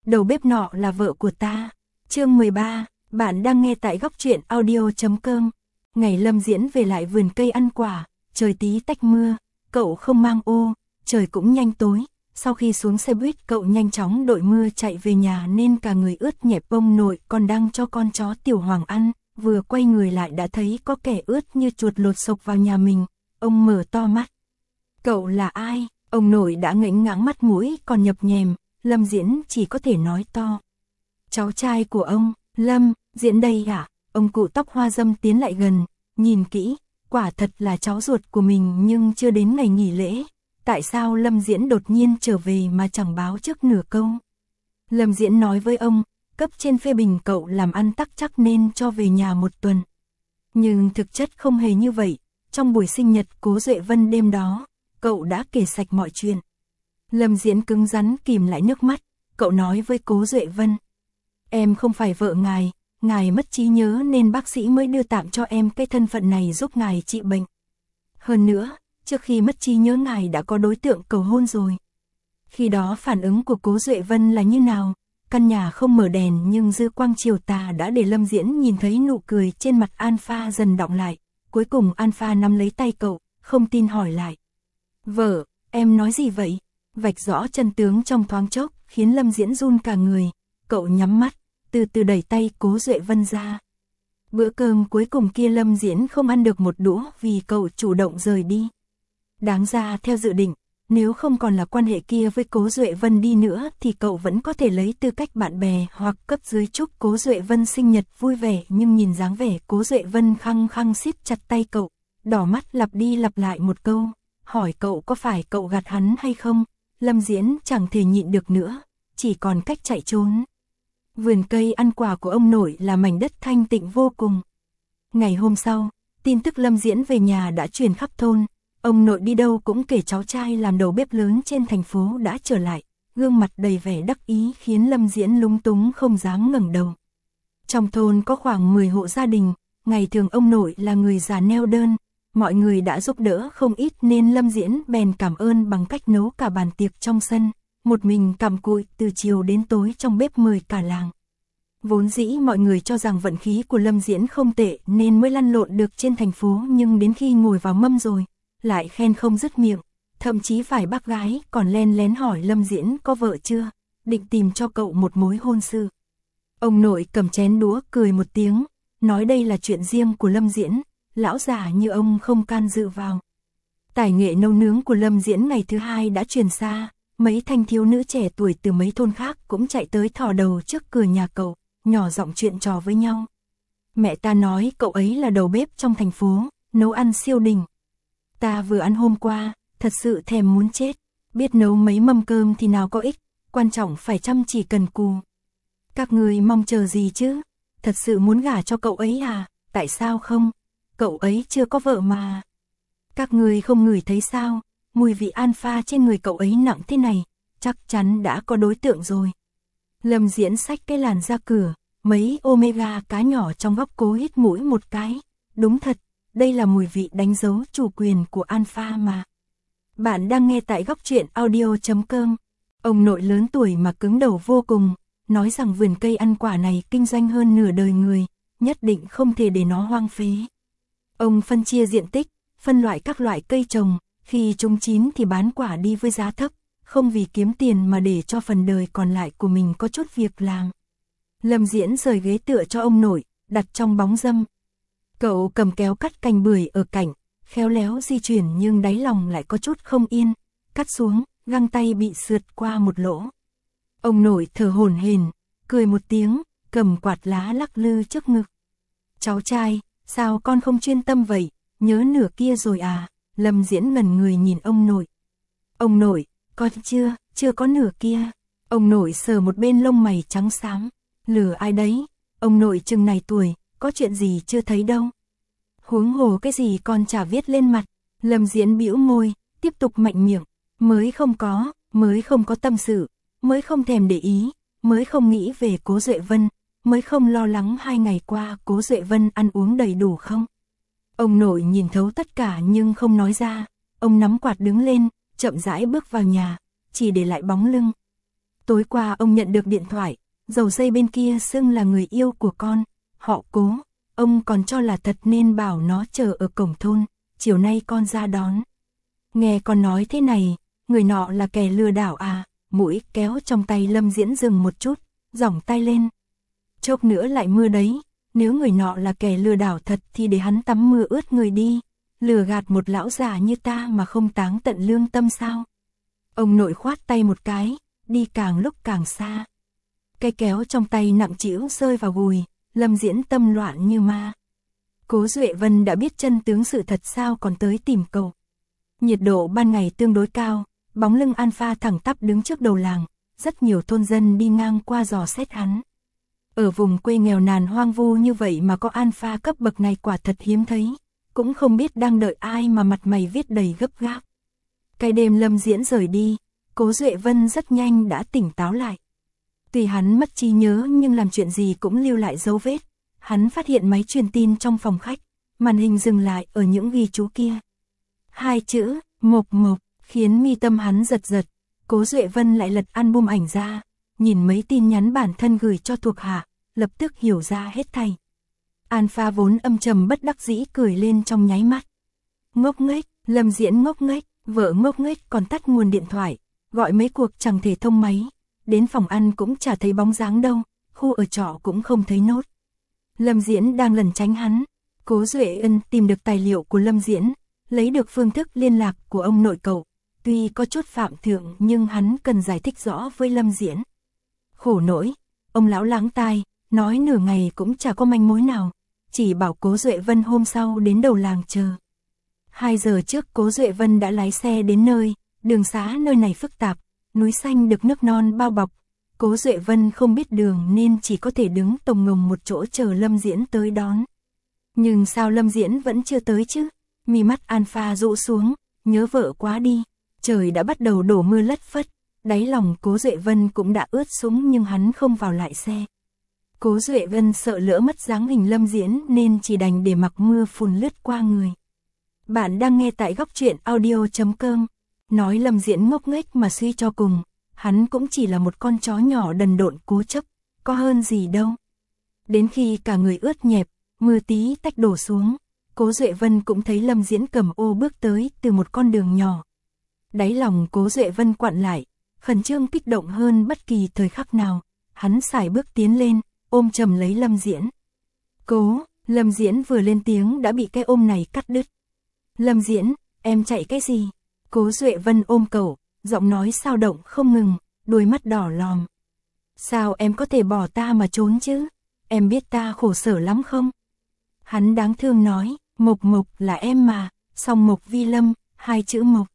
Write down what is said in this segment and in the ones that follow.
đầu bếp nọ là vợ của ta. Chương 13, bạn đang nghe tại góc truyện audio.com. Ngày Lâm Diễn về lại vườn cây ăn quả, trời tí tách mưa, cậu không mang ô, trời cũng nhanh tối. Sau khi xuống xe buýt cậu nhanh chóng đội mưa chạy về nhà nên cả người ướt nhẹp. Ông nội còn đang cho con chó Tiểu Hoàng ăn, vừa quay người lại đã thấy có kẻ ướt như chuột lột sộc vào nhà mình. Ông mở to mắt. Cậu là ai? Ông nội đã ngẩng ngãng mắt mũi còn nhập nhèm. Lâm Diễn chỉ có thể nói to. Cháu trai của ông, Lâm Diễn đây hả? Ông cụ tóc hoa râm tiến lại gần, nhìn kỹ, quả thật là cháu ruột của mình nhưng chưa đến ngày nghỉ lễ. Tại sao Lâm Diễn đột nhiên trở về mà chẳng báo trước nửa câu? Lâm Diễn nói với ông, cấp trên phê bình cậu làm ăn tắc chắc nên cho về nhà một tuần. Nhưng thực chất không hề như vậy, trong buổi sinh nhật Cố Duệ Vân đêm đó, cậu đã kể sạch mọi chuyện. Lâm Diễn cứng rắn kìm lại nước mắt, cậu nói với Cố Duệ Vân. Em không phải vợ ngài mất trí nhớ nên bác sĩ mới đưa tặng cho em cái thân phận này giúp ngài trị bệnh. Hơn nữa, trước khi mất trí nhớ ngài đã có đối tượng cầu hôn rồi. Khi đó phản ứng của Cố Duệ Vân là như nào? Căn nhà không mở đèn nhưng dư quang chiều tà đã để Lâm Diễn nhìn thấy nụ cười trên mặt Alpha dần đọng lại. Cuối cùng Alpha nắm lấy tay cậu, không tin hỏi lại. Vợ, em nói gì vậy? Vạch rõ chân tướng trong thoáng chốc, khiến Lâm Diễn run cả người. Cậu nhắm mắt, từ từ đẩy tay Cố Duệ Vân ra. Bữa cơm cuối cùng kia Lâm Diễn không ăn được một đũa vì cậu chủ động rời đi. Đáng ra theo dự định, nếu không còn là quan hệ kia với Cố Duệ Vân đi nữa thì cậu vẫn có thể lấy tư cách bạn bè hoặc cấp dưới chúc Cố Duệ Vân sinh nhật vui vẻ, nhưng nhìn dáng vẻ Cố Duệ Vân khăng khăng siết chặt tay cậu, đỏ mắt lặp đi lặp lại một câu, hỏi cậu có phải cậu gạt hắn hay không. Lâm Diễn chẳng thể nhịn được nữa, chỉ còn cách chạy trốn. Vườn cây ăn quả của ông nội là mảnh đất thanh tịnh vô cùng. Ngày hôm sau, tin tức Lâm Diễn về nhà đã truyền khắp thôn. Ông nội đi đâu cũng kể cháu trai làm đầu bếp lớn trên thành phố đã trở lại, gương mặt đầy vẻ đắc ý khiến Lâm Diễn lúng túng không dám ngẩng đầu. Trong thôn có khoảng 10 hộ gia đình, ngày thường ông nội là người già neo đơn, mọi người đã giúp đỡ không ít nên Lâm Diễn bèn cảm ơn bằng cách nấu cả bàn tiệc trong sân, một mình cặm cụi từ chiều đến tối trong bếp mời cả làng. Vốn dĩ mọi người cho rằng vận khí của Lâm Diễn không tệ nên mới lăn lộn được trên thành phố, nhưng đến khi ngồi vào mâm rồi, lại khen không dứt miệng, thậm chí phải bác gái còn len lén hỏi Lâm Diễn có vợ chưa, định tìm cho cậu một mối hôn sự. Ông nội cầm chén đũa cười một tiếng, nói đây là chuyện riêng của Lâm Diễn, lão già như ông không can dự vào. Tài nghệ nấu nướng của Lâm Diễn ngày thứ hai đã truyền xa, mấy thanh thiếu nữ trẻ tuổi từ mấy thôn khác cũng chạy tới thò đầu trước cửa nhà cậu, nhỏ giọng chuyện trò với nhau. Mẹ ta nói cậu ấy là đầu bếp trong thành phố, nấu ăn siêu đỉnh. Ta vừa ăn hôm qua, thật sự thèm muốn chết, biết nấu mấy mâm cơm thì nào có ích, quan trọng phải chăm chỉ cần cù. Các người mong chờ gì chứ? Thật sự muốn gả cho cậu ấy à? Tại sao không? Cậu ấy chưa có vợ mà. Các người không ngửi thấy sao? Mùi vị alpha trên người cậu ấy nặng thế này, chắc chắn đã có đối tượng rồi. Lâm Diễn xách cái làn ra cửa, mấy omega cá nhỏ trong góc cố hít mũi một cái. Đúng thật, đây là mùi vị đánh dấu chủ quyền của alpha mà. Bạn đang nghe tại góc truyện audio.com. Ông nội lớn tuổi mà cứng đầu vô cùng, nói rằng vườn cây ăn quả này kinh doanh hơn nửa đời người, nhất định không thể để nó hoang phế. Ông phân chia diện tích, phân loại các loại cây trồng, khi chúng chín thì bán quả đi với giá thấp, không vì kiếm tiền mà để cho phần đời còn lại của mình có chút việc làm. Lâm Diễn rời ghế tựa cho ông nội, đặt trong bóng râm. Cậu cầm kéo cắt cành bưởi ở cạnh, khéo léo di chuyển nhưng đáy lòng lại có chút không yên, cắt xuống, găng tay bị sượt qua một lỗ. Ông nội thở hổn hển, cười một tiếng, cầm quạt lá lắc lư trước ngực. Cháu trai, sao con không chuyên tâm vậy, nhớ nửa kia rồi à? Lâm Diễn ngẩn người nhìn ông nội. Ông nội, con chưa có nửa kia. Ông nội sờ một bên lông mày trắng xám, lừa ai đấy? Ông nội chừng này tuổi, có chuyện gì chưa thấy đâu. Huống hồ cái gì con chả viết lên mặt. Lâm Diễn bĩu môi, tiếp tục mạnh miệng, mới không có tâm sự, mới không thèm để ý, mới không nghĩ về Cố Duệ Vân, mới không lo lắng 2 ngày qua Cố Duệ Vân ăn uống đầy đủ không. Ông nội nhìn thấu tất cả nhưng không nói ra, ông nắm quạt đứng lên, chậm rãi bước vào nhà, chỉ để lại bóng lưng. Tối qua ông nhận được điện thoại, dầu dây bên kia xưng là người yêu của con, họ Cố, ông còn cho là thật nên bảo nó chờ ở cổng thôn, chiều nay con ra đón. Nghe con nói thế này, người nọ là kẻ lừa đảo à, mũi kéo trong tay Lâm Diễn dừng một chút, giỏng tay lên. Chốc nữa lại mưa đấy, nếu người nọ là kẻ lừa đảo thật thì để hắn tắm mưa ướt người đi, lừa gạt một lão già như ta mà không táng tận lương tâm sao. Ông nội khoát tay một cái, đi càng lúc càng xa. Cây kéo trong tay nặng trĩu rơi vào gùi, Lâm Diễn tâm loạn như ma. Cố Duệ Vân đã biết chân tướng sự thật sao còn tới tìm cậu. Nhiệt độ ban ngày tương đối cao, bóng lưng Alpha thẳng tắp đứng trước đầu làng, rất nhiều thôn dân đi ngang qua dò xét hắn. Ở vùng quê nghèo nàn hoang vu như vậy mà có Alpha cấp bậc này quả thật hiếm thấy, cũng không biết đang đợi ai mà mặt mày viết đầy gấp gáp. Cái đêm Lâm Diễn rời đi, Cố Duệ Vân rất nhanh đã tỉnh táo lại. Tuy hắn mất trí nhớ nhưng làm chuyện gì cũng lưu lại dấu vết. Hắn phát hiện máy truyền tin trong phòng khách, màn hình dừng lại ở những ghi chú kia. 2 chữ, Mộc Mộc, khiến mi tâm hắn giật giật. Cố Duệ Vân lại lật album ảnh ra, nhìn mấy tin nhắn bản thân gửi cho thuộc hạ, lập tức hiểu ra hết thảy. Alpha vốn âm trầm bất đắc dĩ cười lên trong nháy mắt. Ngốc nghếch, Lâm Diễn ngốc nghếch, vợ ngốc nghếch còn tắt nguồn điện thoại, gọi mấy cuộc chẳng thể thông máy, đến phòng ăn cũng chả thấy bóng dáng đâu, khu ở trọ cũng không thấy nốt. Lâm Diễn đang lẩn tránh hắn, Cố Duệ Ân tìm được tài liệu của Lâm Diễn, lấy được phương thức liên lạc của ông nội cậu, tuy có chút phạm thượng nhưng hắn cần giải thích rõ với Lâm Diễn. Khổ nỗi, ông lão lắng tai, nói nửa ngày cũng chả có manh mối nào, chỉ bảo Cố Duệ Vân hôm sau đến đầu làng chờ. 2 giờ trước Cố Duệ Vân đã lái xe đến nơi, đường xá nơi này phức tạp, núi xanh được nước non bao bọc. Cố Duệ Vân không biết đường nên chỉ có thể đứng tồng ngồng một chỗ chờ Lâm Diễn tới đón. Nhưng sao Lâm Diễn vẫn chưa tới chứ? Mi mắt Alpha rũ xuống, nhớ vợ quá đi. Trời đã bắt đầu đổ mưa lất phất, đáy lòng Cố Duệ Vân cũng đã ướt sũng nhưng hắn không vào lại xe. Cố Duệ Vân sợ lỡ mất dáng hình Lâm Diễn nên chỉ đành để mặc mưa phùn lướt qua người. Bạn đang nghe tại góc truyện audio.com. Nói Lâm Diễn ngốc nghếch mà suy cho cùng, hắn cũng chỉ là một con chó nhỏ đần độn cố chấp, có hơn gì đâu. Đến khi cả người ướt nhẹp, mưa tí tách đổ xuống, Cố Duệ Vân cũng thấy Lâm Diễn cầm ô bước tới từ một con đường nhỏ. Đáy lòng Cố Duệ Vân quặn lại, khẩn trương kích động hơn bất kỳ thời khắc nào, hắn sải bước tiến lên, ôm chầm lấy Lâm Diễn. Cố, Lâm Diễn vừa lên tiếng đã bị cái ôm này cắt đứt. Lâm Diễn, em chạy cái gì? Cố Duệ Vân ôm cậu, giọng nói sao động không ngừng, đôi mắt đỏ lòm. Sao em có thể bỏ ta mà trốn chứ? Em biết ta khổ sở lắm không? Hắn đáng thương nói, Mộc Mộc là em mà, song Mộc Vi Lâm, 2 chữ Mộc.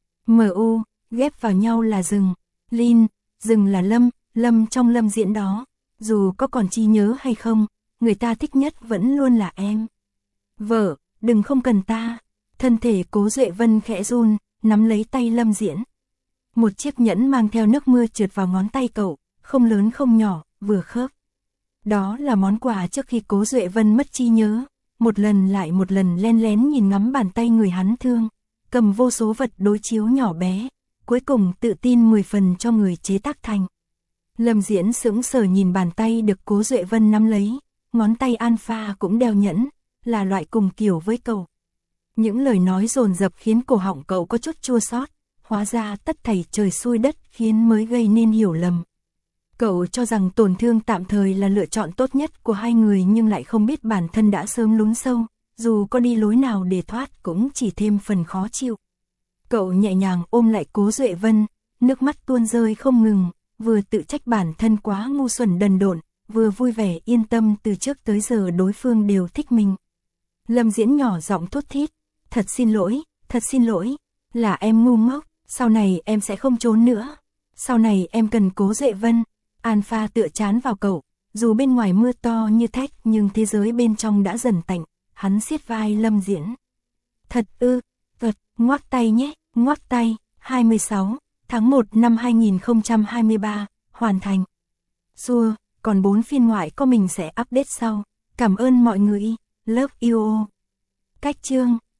M.U, ghép vào nhau là rừng, Lin, rừng là Lâm, Lâm trong Lâm Diễn đó. Dù có còn chi nhớ hay không, người ta thích nhất vẫn luôn là em. Vợ, đừng không cần ta. Thân thể Cố Duệ Vân khẽ run, nắm lấy tay Lâm Diễn. Một chiếc nhẫn mang theo nước mưa trượt vào ngón tay cậu, không lớn không nhỏ, vừa khớp. Đó là món quà trước khi Cố Duệ Vân mất trí nhớ, một lần lại một lần len lén nhìn ngắm bàn tay người hắn thương, cầm vô số vật đối chiếu nhỏ bé, cuối cùng tự tin 10 phần cho người chế tác thành. Lâm Diễn sững sờ nhìn bàn tay được Cố Duệ Vân nắm lấy, ngón tay Alpha cũng đeo nhẫn, là loại cùng kiểu với cậu. Những lời nói dồn dập khiến cổ họng cậu có chút chua xót, hóa ra tất thảy trời xui đất khiến mới gây nên hiểu lầm. Cậu cho rằng tổn thương tạm thời là lựa chọn tốt nhất của hai người nhưng lại không biết bản thân đã sớm lún sâu, dù có đi lối nào để thoát cũng chỉ thêm phần khó chịu. Cậu nhẹ nhàng ôm lại Cố Duệ Vân, nước mắt tuôn rơi không ngừng, vừa tự trách bản thân quá ngu xuẩn đần độn, vừa vui vẻ yên tâm từ trước tới giờ đối phương đều thích mình. Lâm Diễn nhỏ giọng thốt thít, thật xin lỗi, là em ngu ngốc, sau này em sẽ không trốn nữa, sau này em cần Cố Duệ Vân. Alpha tựa chán vào cậu, dù bên ngoài mưa to như thách nhưng thế giới bên trong đã dần tạnh, hắn siết vai Lâm Diễn. Thật ư, ngoắc tay nhé, ngoắc tay, 26 tháng 1 năm 2023, hoàn thành. Xua, còn 4 phiên ngoại có mình sẽ update sau. Cảm ơn mọi người, love you all. Cách chương